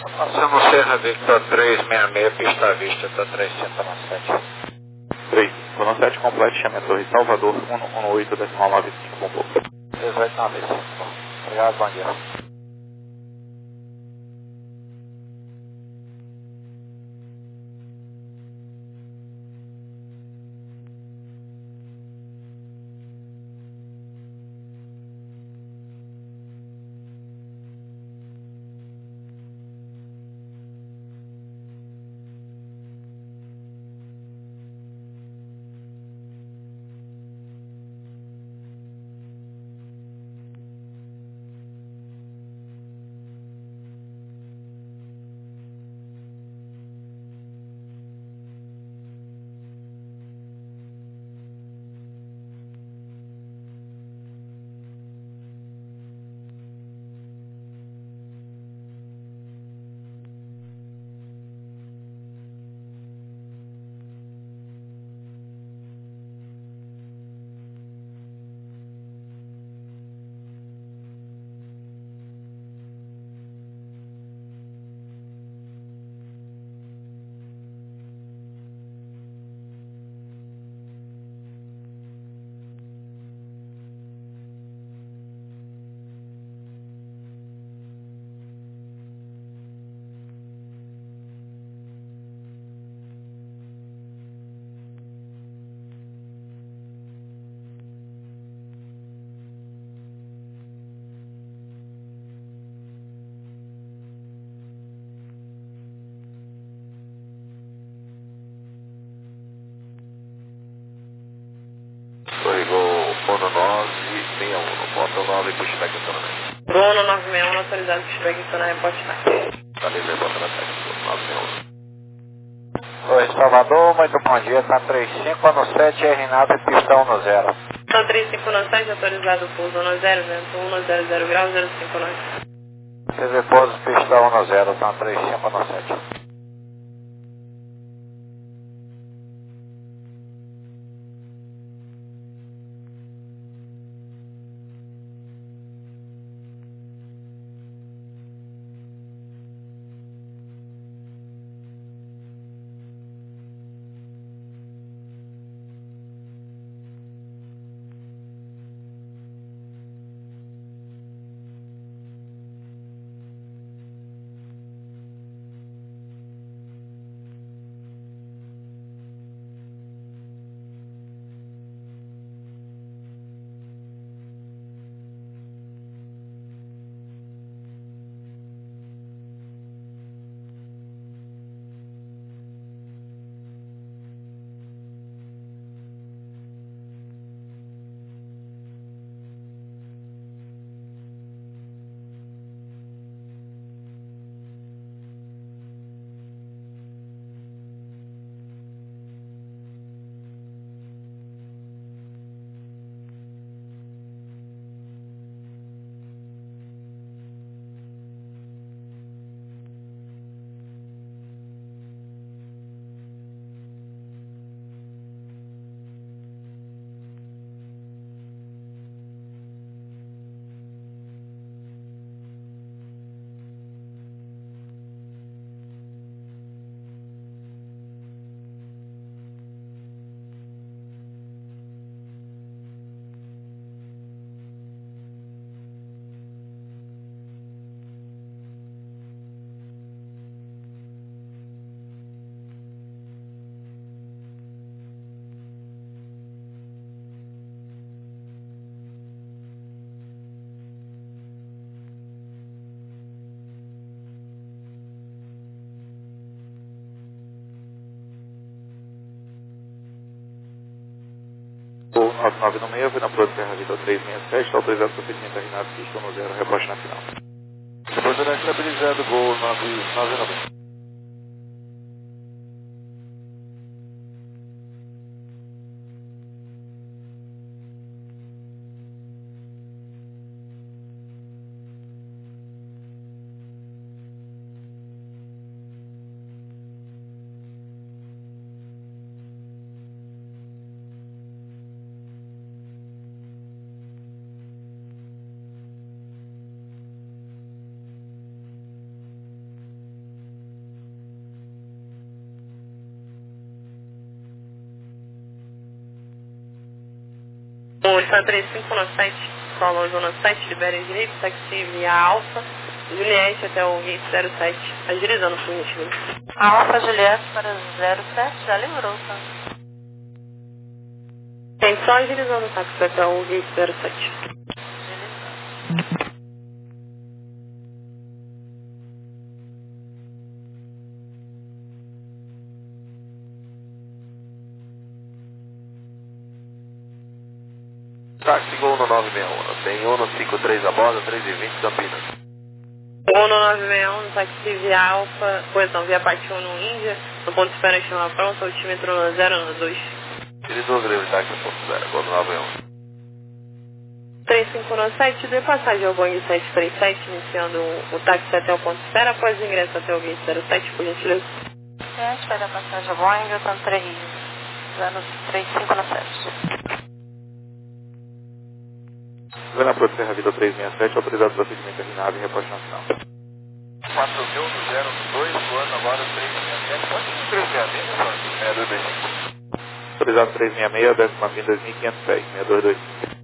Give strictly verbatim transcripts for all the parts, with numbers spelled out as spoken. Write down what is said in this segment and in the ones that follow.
Passando Serra Victor trezentos e sessenta e seis, pista à vista, está três cinco nove sete. três cinco nove sete, completo, chame a Torre Salvador, um um oito decimal nove cinco, bom pouco. dezoito nove cinco. Obrigado, bom dia. Torre Gol, Mono nove seis um, ponto nove, pushback autonomamente. Bono nove seis um, autorizado pushback então na reporte tá. Tá livre, bota na técnica, nove seis um. Oi, Salvador, muito bom dia, está três cinco nove sete, R nave, pistão no zero. Então três cinco nove sete, autorizado pouso no zero, vento um zero zero grau, zero cinco nove. T V pouso, pistão no zero, está três cinco nove sete. Gol nove nove no meio, na Plano Serra Vitor trezentos e sessenta e sete, está autorizado procedimento R nave, pistão no zero, reporte na final. Depois estabilizando, Gol nove nove nove. Oito três cinco no sete, solo zona sete, libera direito, táxi via Alfa, Juliette até o gate zero sete, agilizando por gentileza. Alfa Juliette para zero sete, já liberou, tá? Tem só agilizando o táxi até o gate zero sete. Táxi Gol no nove seis um, tem Uno cinco três a bordo, três e vinte Campinas. Uno nove seis um, táxi via Alfa, correção via Pati um no Índia, no ponto de espera chama pronto, altímetro no zero no dois. Tire duas livres táxi ponto zero, Gol no nove seis um. três cinco no sete, de passagem ao Boeing sete três sete, iniciando o táxi até o ponto de espera, após o ingresso até o gate zero sete, por gentileza. sete, vai dar passagem ao Boeing, Delta três cinco no sete. Vendo a Proto Serra Vida três seis sete, autorizado procedimento de nave e reposte nacional. quatro mil no zero dois, voando agora três seis sete. Pode ser três seis seis, né, seis dois dois cinco. Autorizado três seis seis, décimo mil dois mil e quinhentos pés, seis dois dois cinco.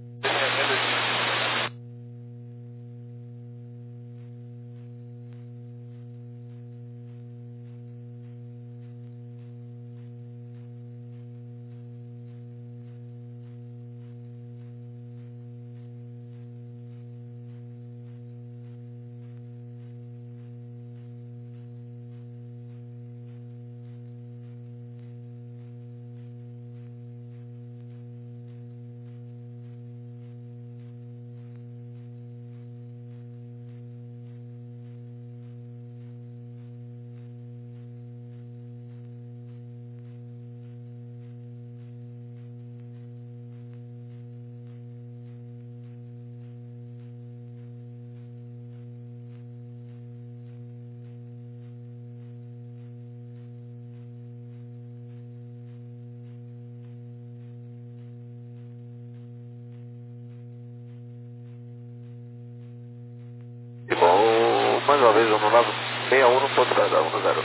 Bom, mais uma vez, Uno nove seis um no ponto zero zero.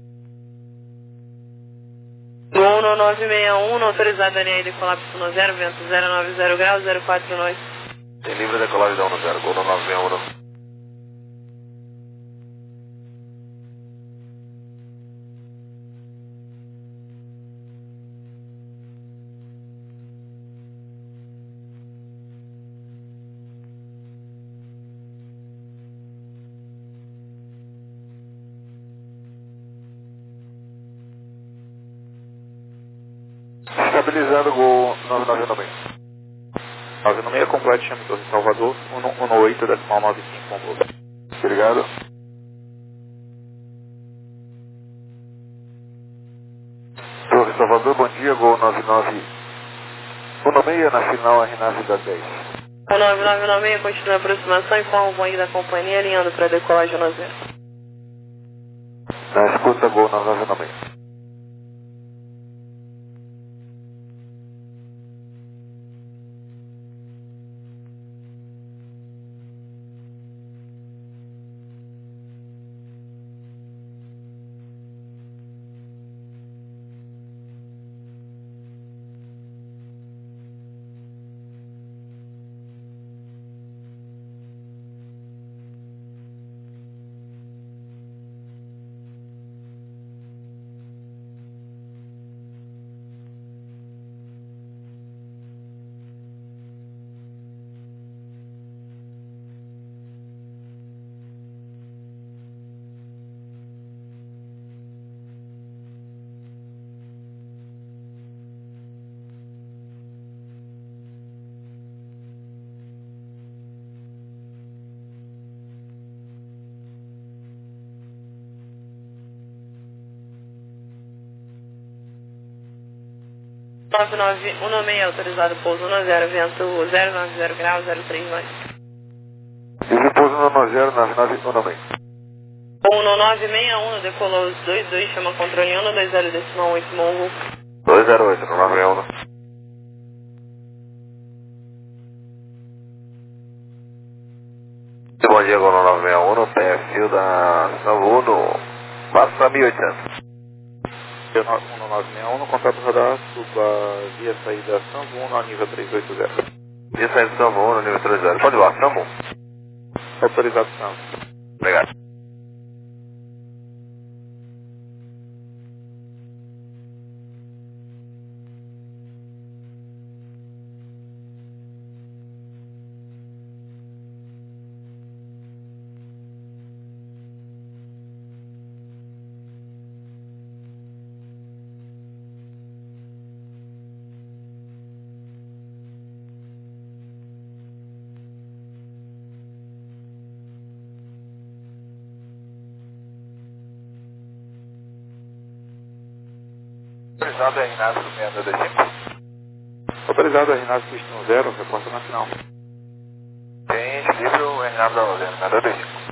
Uno nove seis um, autorizado a linha de colapso no zero, vento zero nove zero graus, zero quatro nós. Tem livre decolagem da Uno zero, Gol no nove seis um. Estabilizando o Gol nove nove nove. nove nove seis completo, chame Torre Salvador, um oito, decimal nove cinco com Gol. Obrigado. Torre Salvador, bom dia, Gol nove nove um seis na final R nove da dez. O nove nove nove seis continua a aproximação e informa o Boeing da companhia alinhando para decolagem no zero. Na escuta, Gol nove nove nove. nove nove um seis autorizado pouso no zero, vento zero nove zero graus, zero três nós. Livre pouso no nove zero, nove nove um seis. Uno nove seis um, decolou os dois dois, chama controle um, dois zero decimal oito, Mongo. dois zero oito, no nove seis um. Bom dia, Gol no nove seis um, no perfil da Savuno, passa mil e oitocentos. um nove seis um, no contrato radar, suba via saída Sanvo um, no nível três oito zero. E saindo do voo no nível autorizado. Pode voar, Sambo. Autorizado, não. Obrigado. Autorizado é Inácio seis dois dois cinco. Autorizado a Renato Cristiano Zero, reporta na final. Tem equilíbrio é Inácio da Luzena, seis dois dois cinco.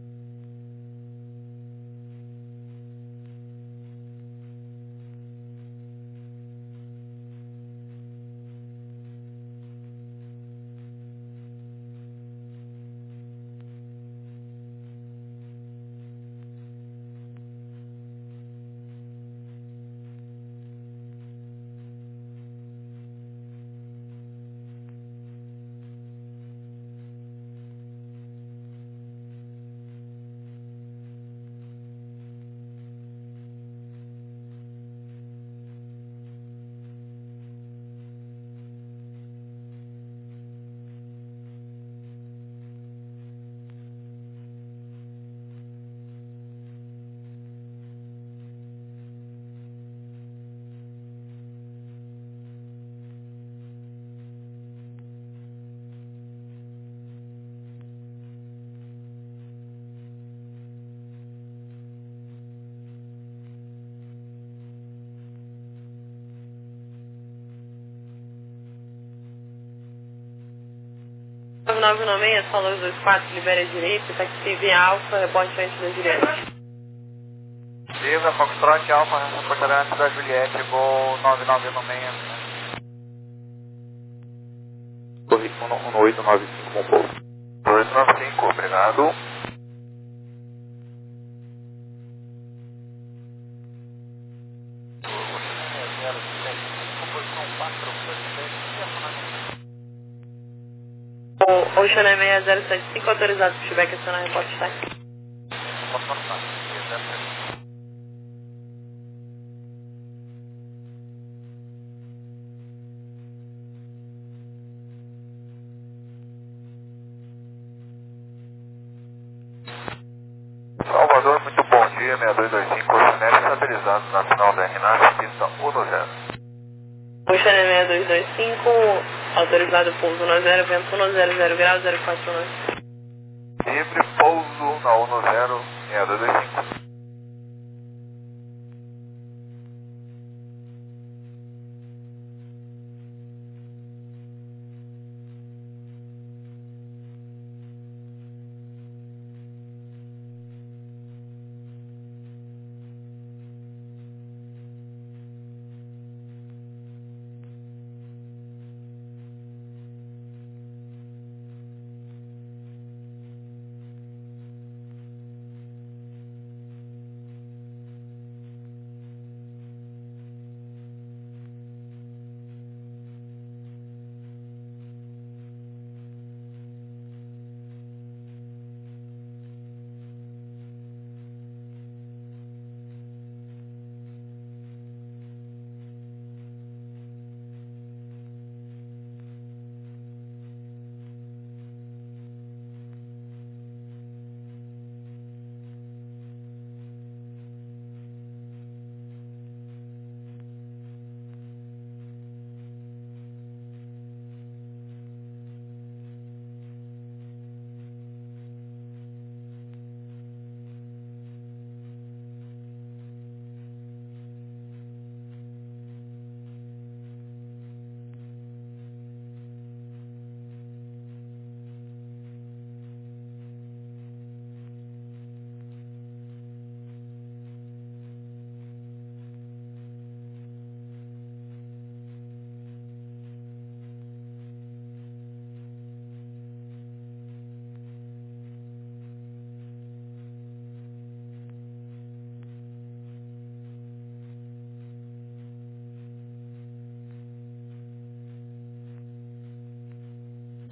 nove nove seis, Solo dois quatro, libera a direita, taxi via Alfa, reporte frente da Juliette. Libra, Foxtrot, Alfa, reportará antes da Juliette, voo nove nove seis. Torre um oito nove cinco, bom pouco. dois nove cinco, obrigado. O Ocean seis zero sete cinco, autorizado para feedback acionar reporte táxi. Salvador, muito bom dia, seis dois dois cinco, Oceanet estabilizado na final da R N A S, pista um zero. Ocean seis dois dois cinco, autorizado pouso um zero, vento um zero zero graus, zero quatro nove. Livre, pouso na um zero, seis dois dois cinco.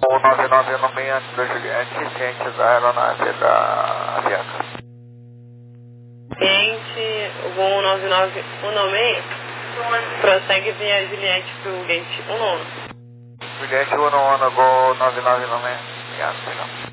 Voo nove nove um seis antes do Juliette, ciente da aeronave da Avianca. Ciente, o voo nove nove um seis prossegue via Juliette para o gate um nono. Juliette um nono, Gol nove nove um seis, obrigado.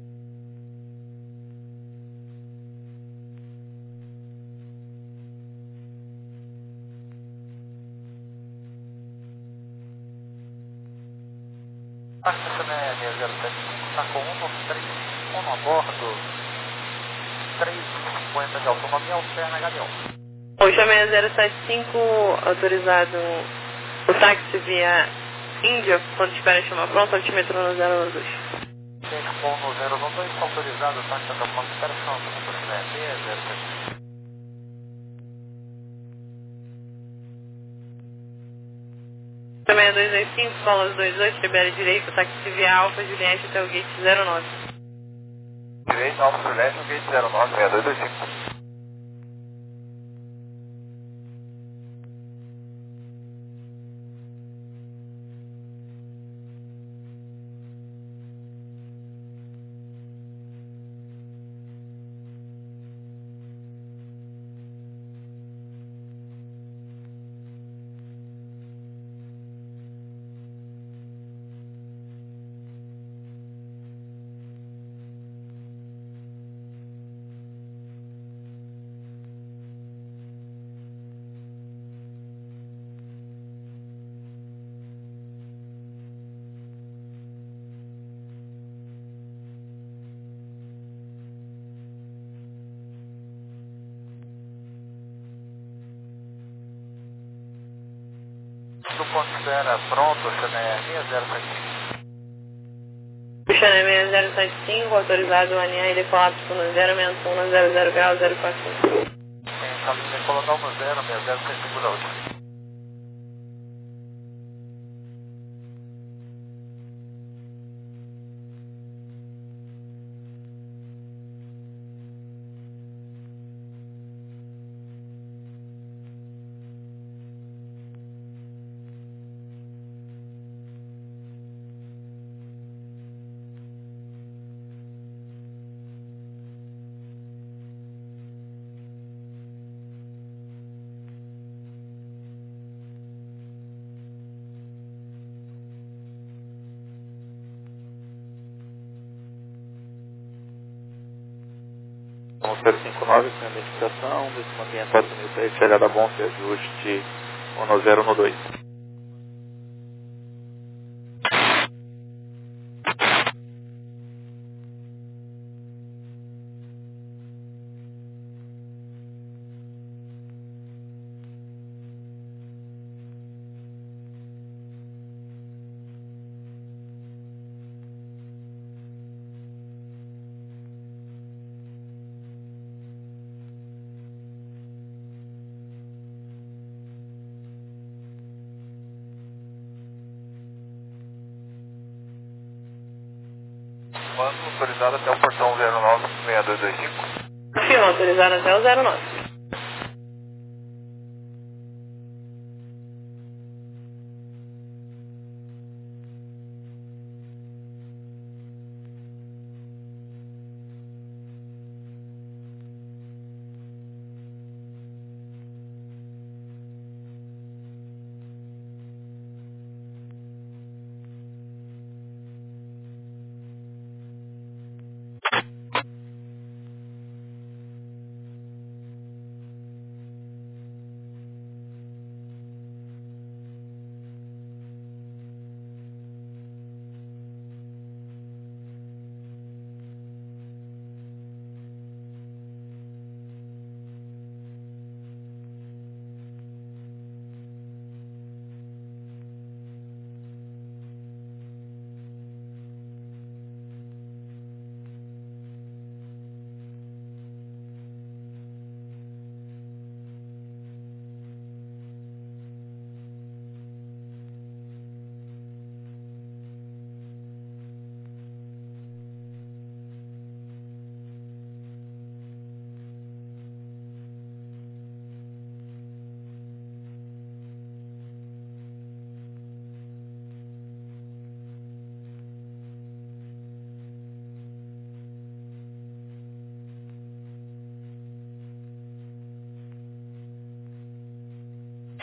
Taxa C M E zero sete cinco, está com um nove três um a bordo, três mil e cinquenta de autonomia, alterna H D O. Oxa seis zero sete cinco, autorizado o táxi via Índia, quando espera chamar pronto, altímetro no zero um dois. Ciente com no zero um dois, autorizado o táxi até o ponto de espera chamar pronto, C M E seis zero sete cinco. seis dois dois cinco, Colas dois oito, libera direito, táxi via Alfa Juliette até o gate zero nove. Direito, Alfa Juliette, gate zero nove, seis dois dois cinco. Do ponto de espera pronto, C M E seis zero sete cinco. Puxando seis zero sete cinco, autorizado a alinhar e decolar no zero menos um no zero zero grau zero quatro cinco. Tem caminho de decolador no zero seis zero sete cinco da última. zero cinco nove, sem identificação, desmantenha quatro mil seis, chegada bom, se ajuste um zero um dois. Mando autorizado até o portão zero nove, seis dois dois cinco. Firma, autorizado até o zero nove.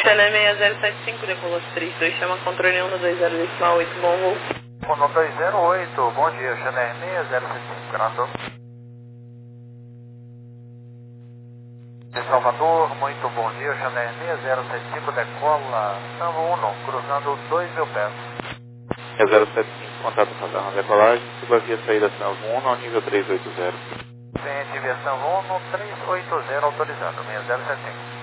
Channel seis zero sete cinco, decolou três dois, chama controle um no dois zero decimal oito, bom voo. No dois zero oito, bom dia, Channel seis zero sete cinco, Grandão. De Salvador, muito bom dia, Channel seis zero sete cinco, decola Salvo um, cruzando dois mil pés. seis zero sete cinco, contato radar na decolagem, siga a via saída Salvo um ao nível três oito zero. Frente via Salvo um no três oito zero, autorizado, seis zero sete cinco.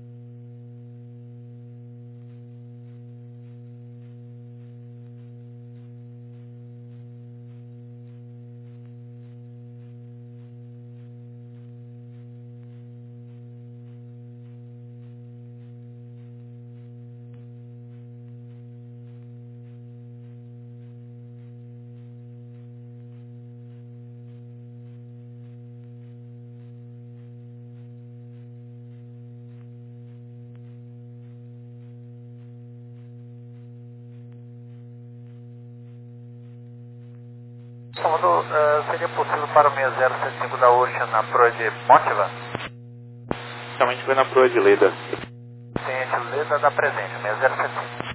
Salvador, uh, seria possível para o seis zero sete cinco da Ocean na proa de Motiva? Realmente foi na proa de Leda. Ciente, Leda da presente, seis zero sete cinco.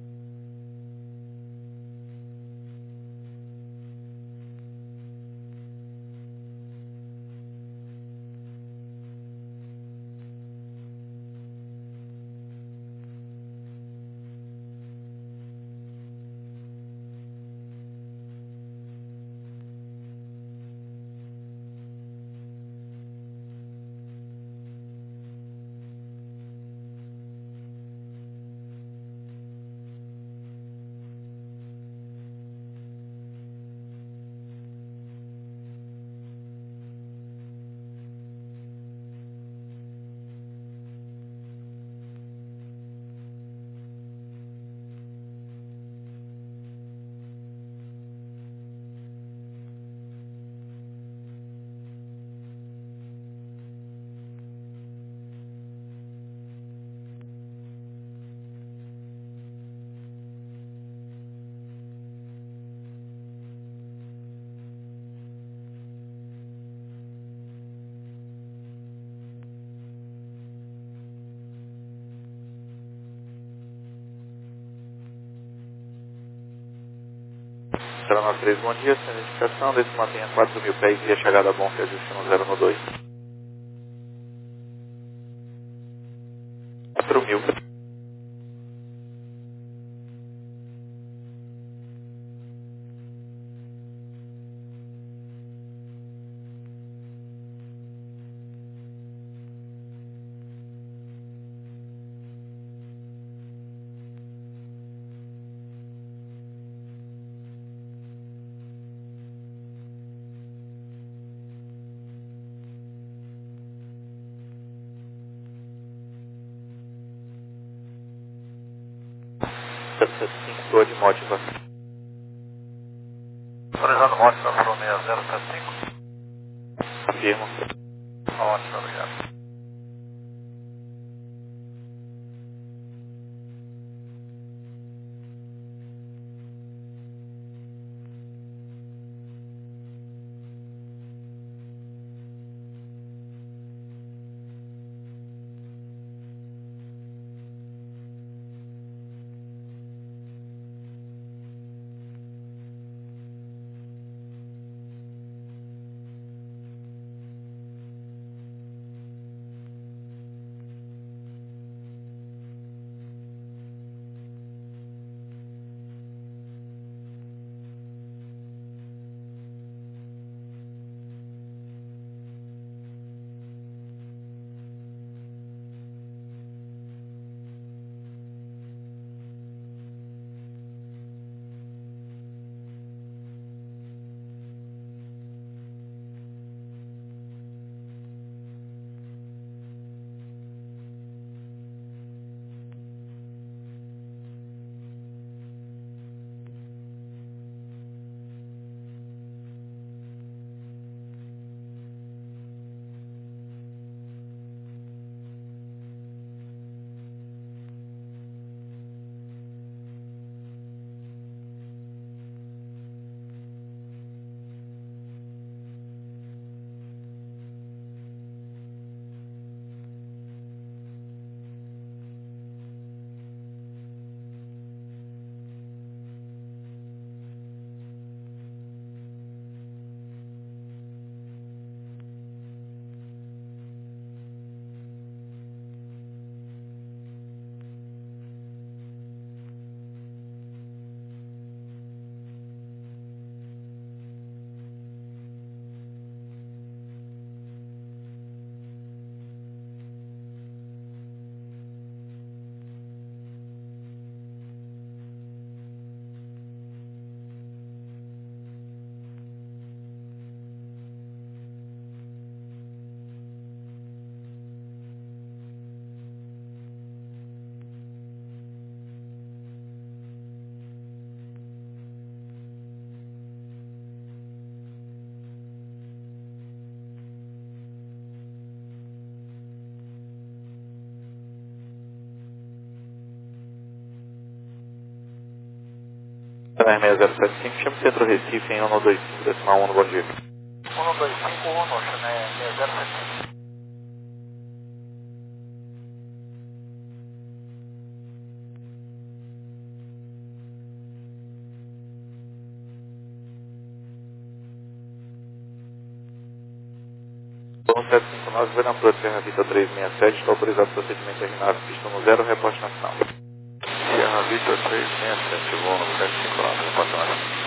Será três, bom dia, sem identificação, desse mantenha quatro mil pés e a chegada a bom que ajuste no zero no dois. quatro mil. zero sete cinco, proa de Motiva. Autorizando Motiva para o seis zero sete cinco. Afirmo. Ótimo, obrigado. seis zero sete cinco, chama o Centro Recife em um dois cinco, decimal um, bom dia. um dois cinco um, Chanel seis zero sete cinco. um sete cinco nove, vai na Flor Serra Vita três seis sete, está autorizado o procedimento terminado, pista no zero, reporte nacional. Serra Vita três seis sete, voo no sete cinco nove, reporte nacional.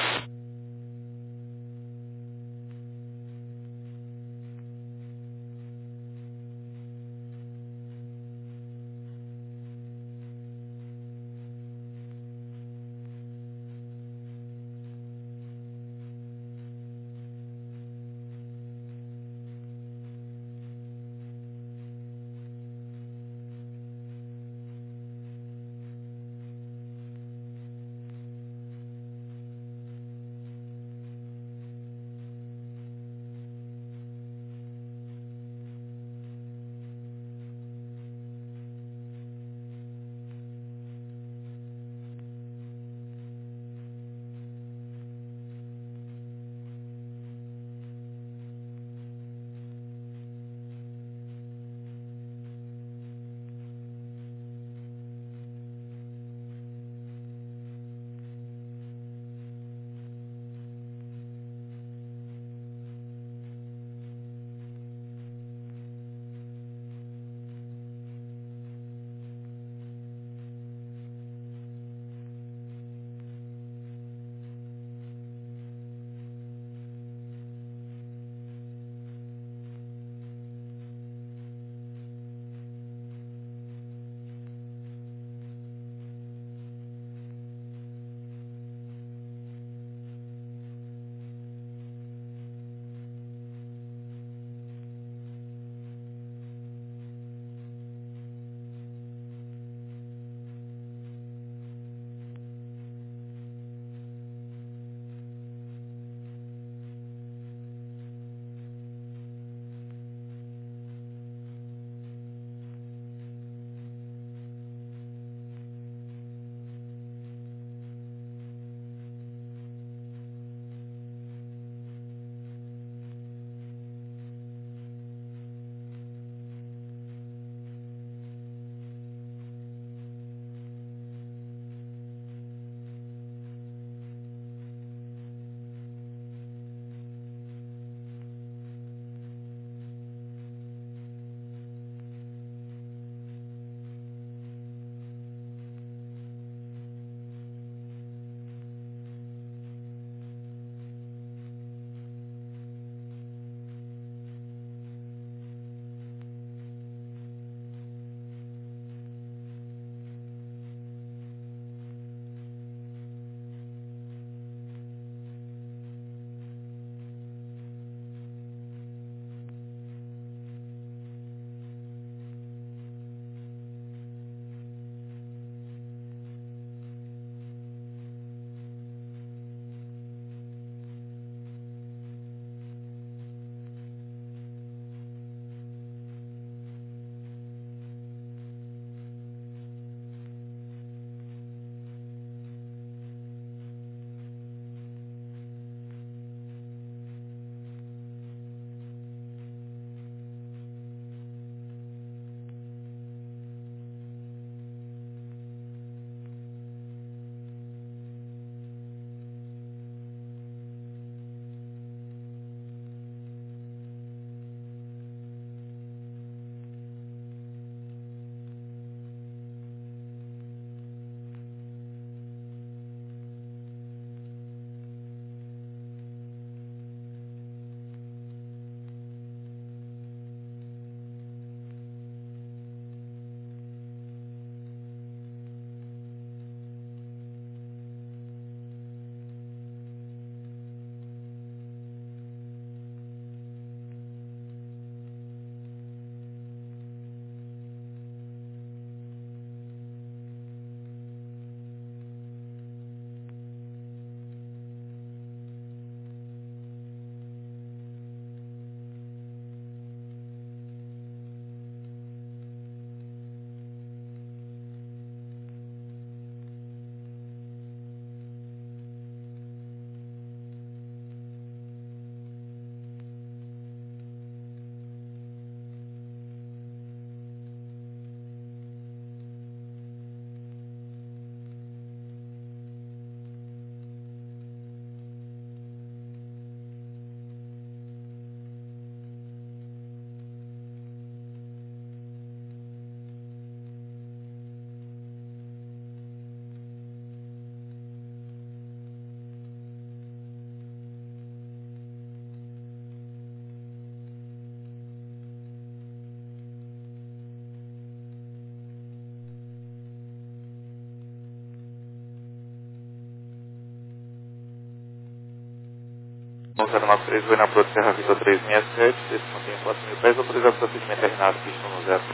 zero nove três, vou na Pro Serra Vitor três seis sete, desse mantém quatro mil pés, autorizado procedimento terminado, pista no zero.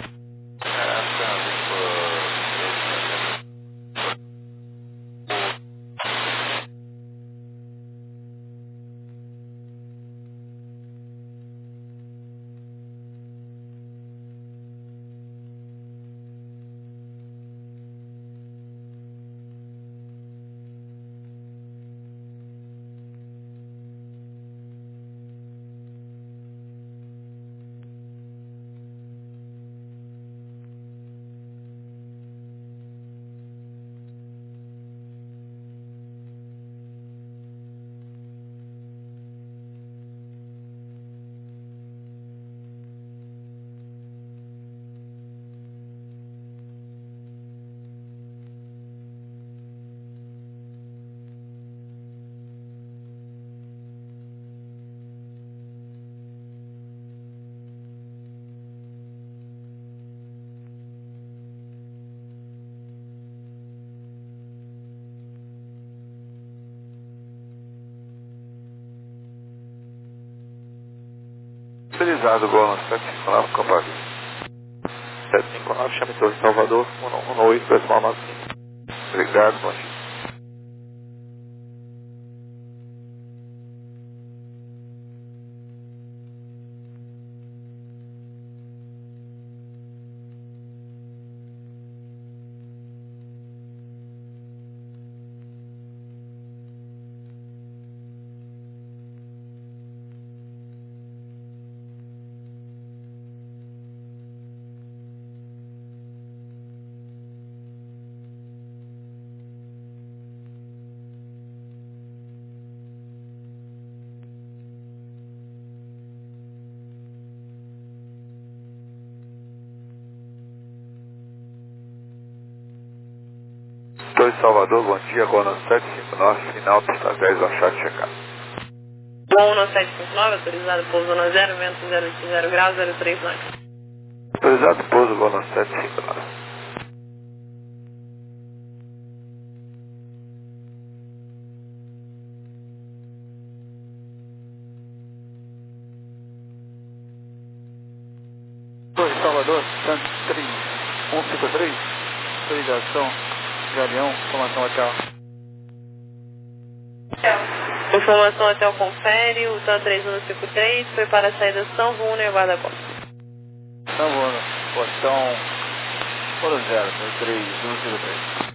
Utilizado, bônus sete cinco nove, Compact. sete cinco nove, chame Torre Salvador, um um oito, decimal nove cinco. Obrigado, bom dia. Torre Salvador, bom dia, bônus sete cinco nove, final, pista dez, achado checar. Bom, sete cinco nove, autorizado pouso na zero, vento zero oito zero graus, zero três nove. Autorizado pouso, bônus sete cinco nove. Torre Salvador, Santos três um cinco três, autorização, Galeão, informação hotel. Informação hotel confere, o T A três um cinco três foi para a saída São Bruno e Guarda-Costa. São Bruno, portão Polo Zero, três um cinco três.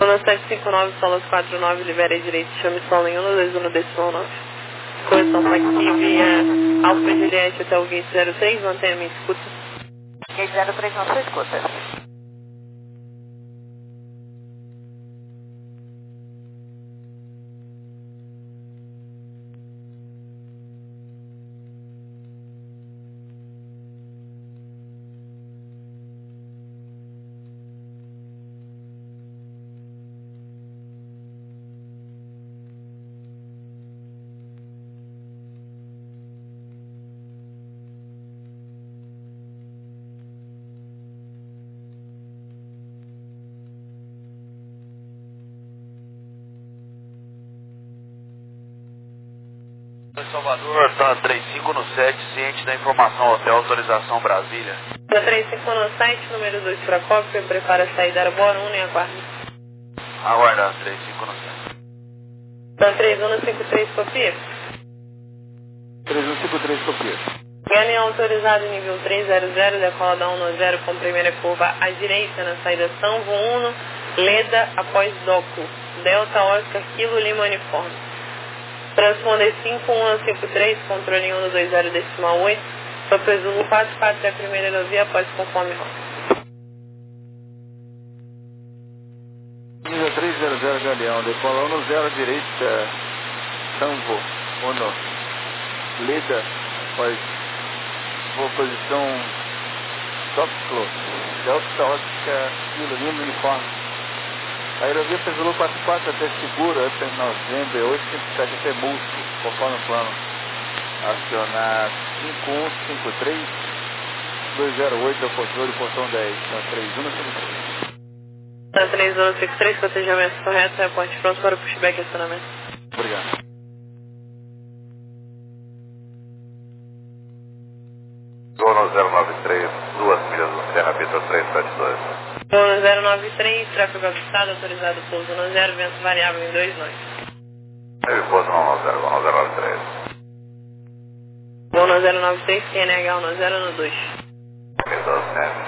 Zona sete cinco nove, solas quatro nove, libera direito, chame solo em um dois um decimal nove. Correção flexível via Alfa Juliette até o gate zero três, mantenha minha escuta. Gate zero três, não sua escuta. Salvador, tá três cinco no sete, ciente da informação, hotel, autorização Brasília. Da três cinco no site, número dois para cópia, prepara a saída aeroborto um e aguarde. Aguardar, três cinco no sete. Da três um cinco três, copia. três um cinco três, copia. Galeão autorizado nível três zero zero, decola da um zero com primeira curva à direita na saída São Uno, Leda após doco, Delta Oscar, Kilo Lima Uniforme. Transponder cinco um cinco três, controle um dois zero decimal oito, Papai Zulu quatro quatro é a primeira aerovia após conforme rota. Nível três zero zero, Galeão, decola um zero à direita, Samvo, Uno, Leda, após boa posição, Topclo, Delta Oscar, Kilo Lima Uniforme. A aerovia Zulu quatro quatro até Segura, até novembro, oito cinco sete até Múltiplo, conforme o plano. Acionar cinco um cinco três, dois zero oito, é o controle, portão dez, na três um cinco três. Na três um cinco três, cotejamento correto, reporte pronto para o pushback e acionamento. Obrigado. Zona zero nove três, duas milhas do Serra Vitor três sete dois. Zona zero nove três, tráfego avistado, autorizado pouso no zero, vento variável em dois nove. Eu pouso no zero, zona zero nove três. Zona zero nove três, Q N H no zero no dois. Ok, doze.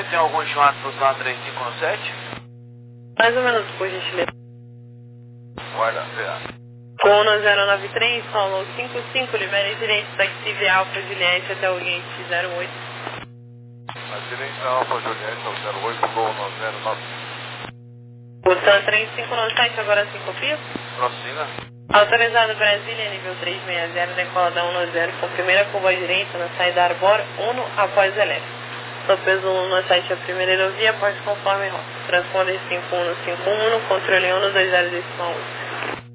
oito, tem algum chamado para usar três cinco no sete? Mais ou menos, por gentileza. Guarda, obrigado. Cono zero nove três, solo cinco cinco, libere direito, taxi Alfa Juliette até o Oriente zero oito. A direita Alfa Juliette ao zero oito, gol no zero nove. Botão três cinco nove sete, agora sim copia. Prossiga. Autorizado Brasília, nível trezentos e sessenta, decola da um zero com primeira curva à direita na saída Arbor, um após elétrico. Sou peso um no sete a primeira aerovia, após conforme rota. Transponder cinco um cinco um, controle um dois zero decimal um.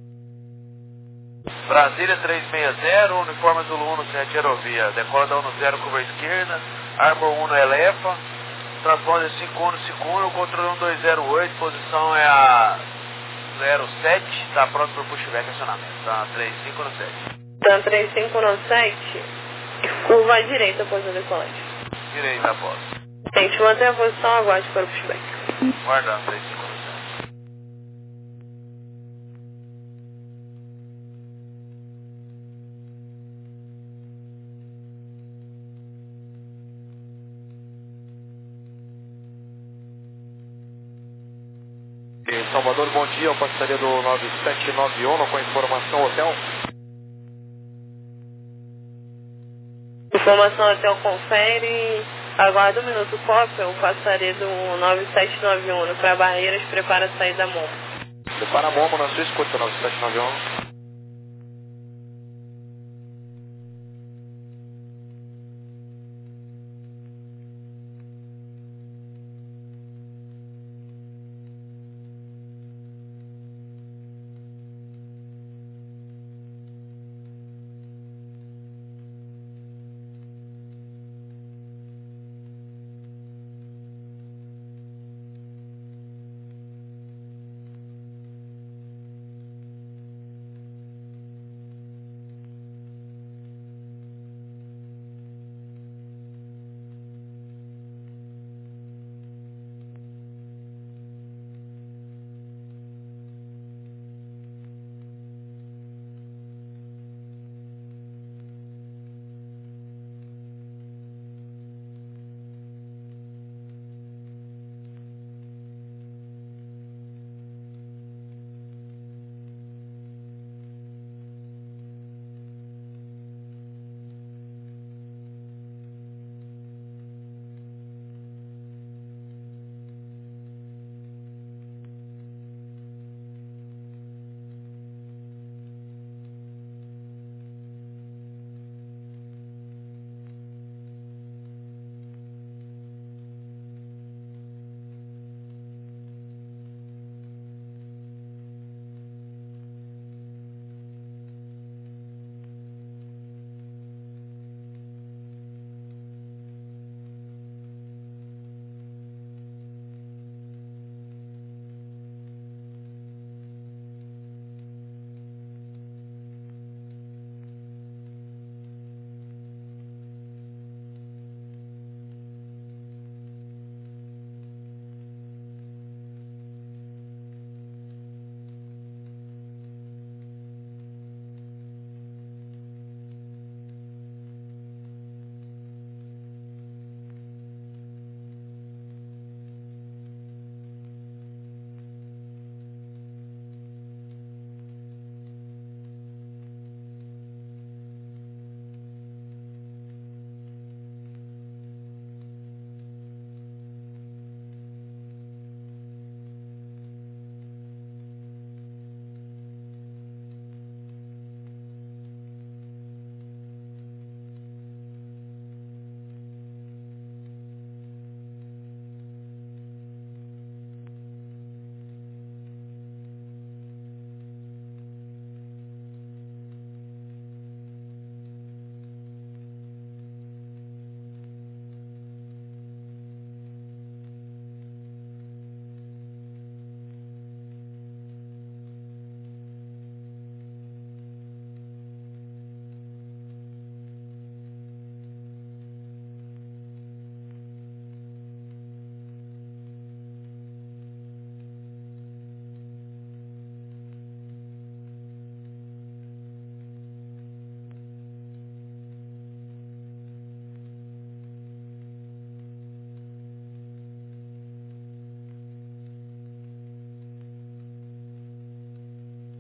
Brasília trezentos e sessenta, uniforme Zulu um sete aerovia, decola da um zero curva à esquerda, Arbor um elefa, transponder cinco um cinco um, controle um dois zero oito, posição é a zero sete, está pronto para o pushback acionamento, tá três cinco no sete. Tá três cinco no sete, curva à direita após o decolante. Direita após. Tente manter a posição, aguarde para o pushback. Guardando três cinco no sete. Em Salvador, bom dia, passaria do nove sete nove um com informação hotel. Informação hotel confere, aguarda um minuto cópia, o passaria do nove sete nove um para Barreiras, prepara a saída da Momo. Prepara a Momo na sua escuta, nove sete nove um.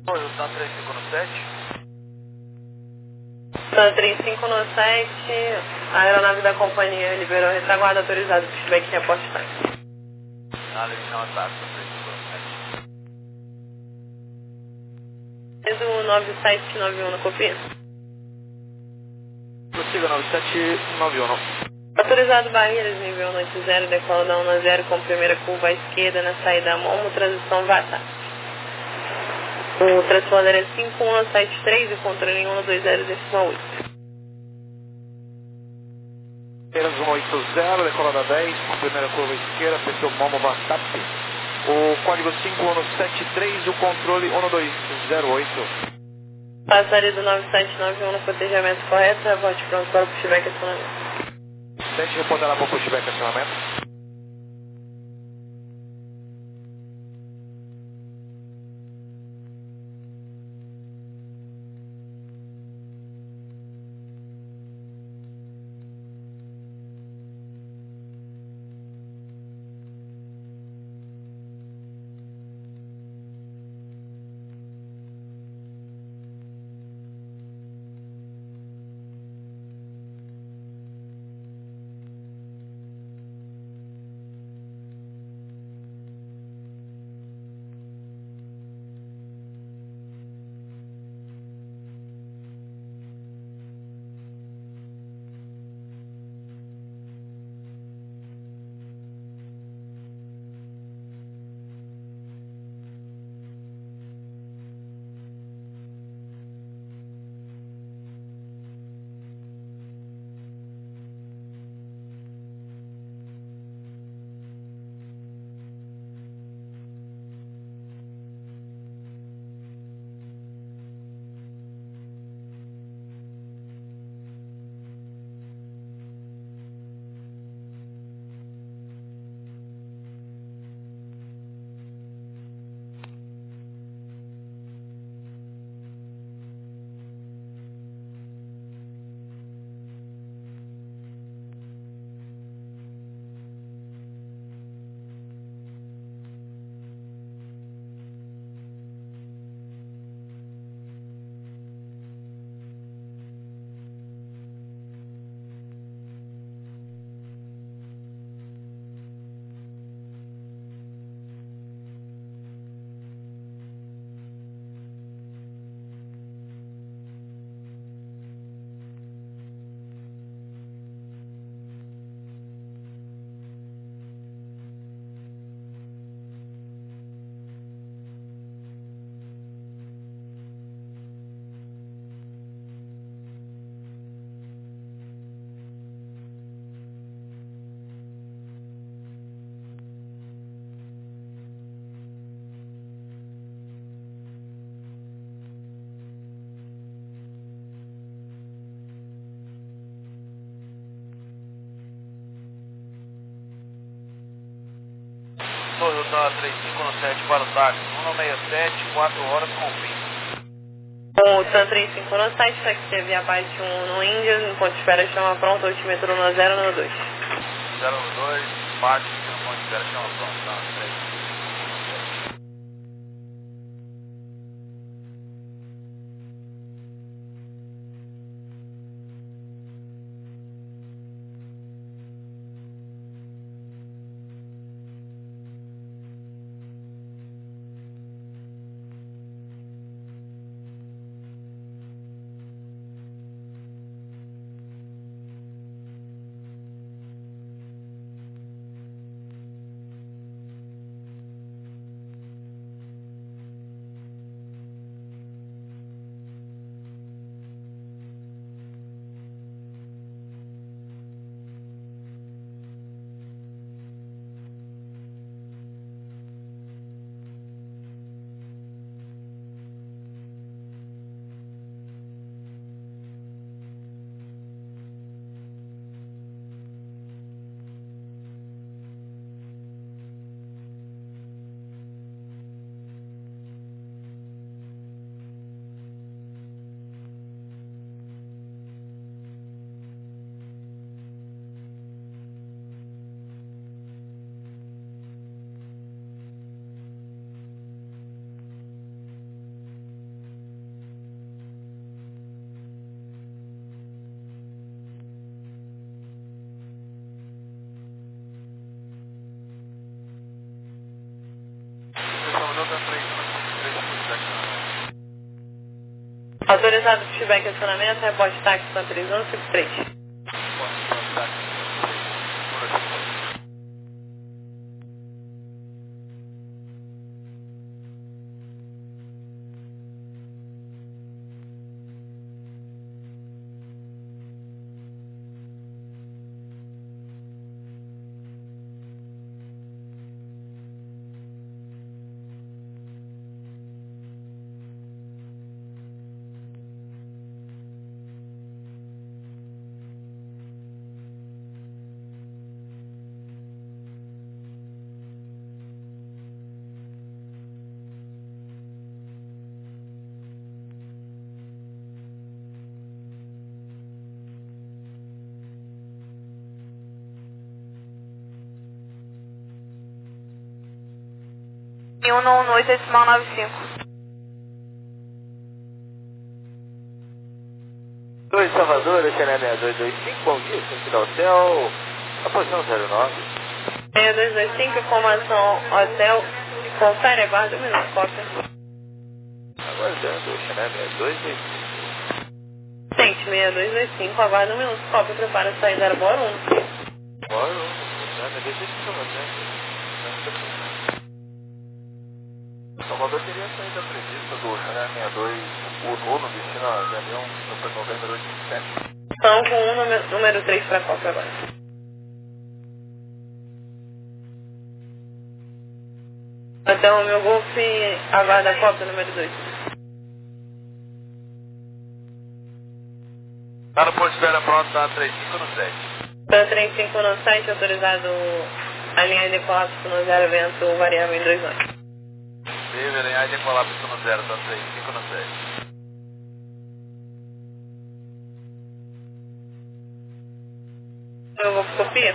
Oi, o TAM três cinco no sete. TAM três cinco no sete, a aeronave da companhia liberou retaguarda autorizado, pushback reporte time. Análise não ataque, TAM três cinco no sete. Do nove sete nove um na copia. Prossiga nove sete nove um. Autorizado Barreiras, nível noite zero, decola da um a zero com primeira curva à esquerda na saída Momo, transição Vata. O transponder é cinco um sete três e o controle em um dois zero oito. Barreiras um oito zero, decola da dez, com primeira curva à esquerda, pressão Momo Vatap. O código cinco um sete três, o controle um dois zero oito. Passaria do nove sete nove um no cotejamento correto, reporte pronto para o pushback acionamento. sete responderá para o pushback acionamento. Toyota três cinco no sete para o táxi, um seis sete, quatro horas com fim. O TAM três cinco no sete, táxi teve abaixo um no Índia, no ponto de espera chama pronto, altímetro no zero no dois. zero no dois, parte no ponto de espera chama pronto, tá? três. Autorizado pushback e acionamento, reporte táxi Santa três um cinco três. E um um oito decimal nove cinco. dois Salvador, X N M seis dois dois cinco, bom dia, sentido hotel, a posição zero nove. seis dois dois cinco, informação hotel, confere, aguarda um minuto, cópia. Aguardando, X N M seis dois dois cinco. Tente, seis dois dois cinco, aguarda um minuto, cópia, prepara a saída aeroborto um. Bora, né, deixa de chamar, né? Salvador teria saída prevista do X N M seis dois, o nono destino a Galeão, no novembro oito sete. São com um, número, número três para cópia agora. Então, o meu Golf aguarda a cópia número dois. Tá no ponto de espera pronto, tá três cinco no sete. Tá três cinco no sete, autorizado a linha de colapso no zero, vento variável em dois nove. Teve a linha de colapso no zero, tá três cinco no sete. Meu Golf copia.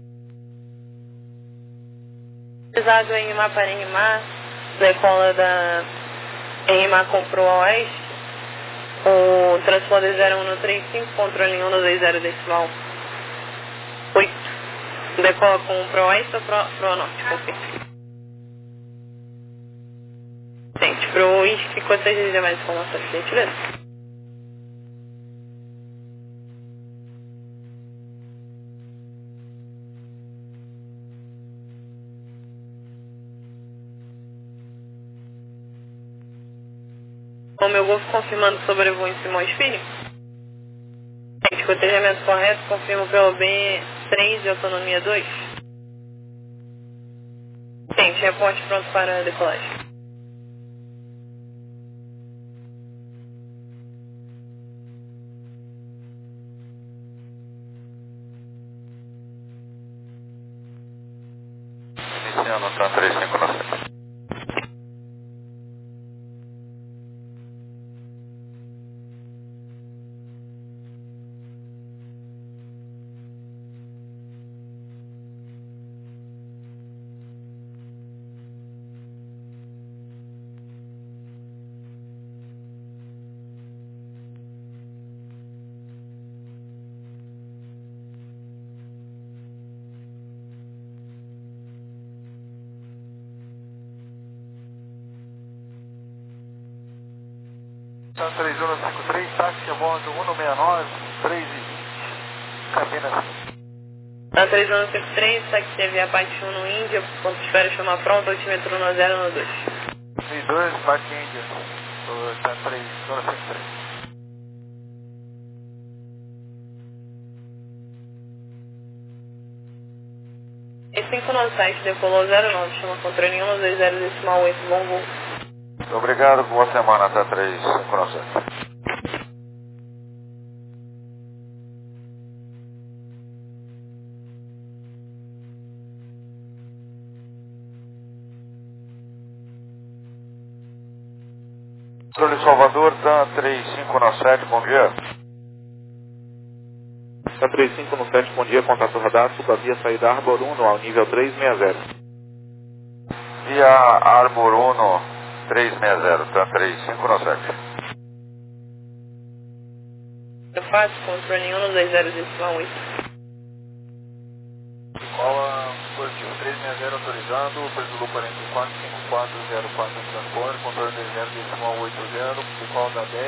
Autorizado em Rimar para Rimar, decola da Rimar comprou a oeste, o transponder zero um no trinta e cinco, controle um no dois zero decimal oito. Decola com pro oeste ou pro, pro norte, confia. Gente, pro uísque, quantas vezes mais informações, gentileza? O meu Golf confirmando sobrevoo em Simões Filho. Gente, cotejamento correto, confirmo pelo B três de autonomia dois. Gente, reporte pronto para decolagem. Iniciando, tá três cinco no sete. São três um cinco três, táxi a bordo um um seis nove, três e vinte, cabina. Na três um cinco três, táxi T V abate um no Índia, ponto de espera chama pronto, altímetro no zero no dois. três dois, bate Índia, está três um cinco três. E cinco no sete, decolou zero nove, chama controle um no dois zero decimal oito, bom voo. Obrigado, boa semana, até três cinco no sete. Controle Salvador, tá três cinco no sete, bom dia. Tá três cinco no sete, bom dia, contato radar, suba via saída Arbor um ao nível três seis zero. Via Arbor um, três seis zero, tá três cinco no sete. Eu faço controle um no dois zero decimal oito. Cola positivo três seis zero autorizado, preço quarenta e quatro cinco quatro zero quatro transponder, controle dois zero decimal oito zero, cola da dez.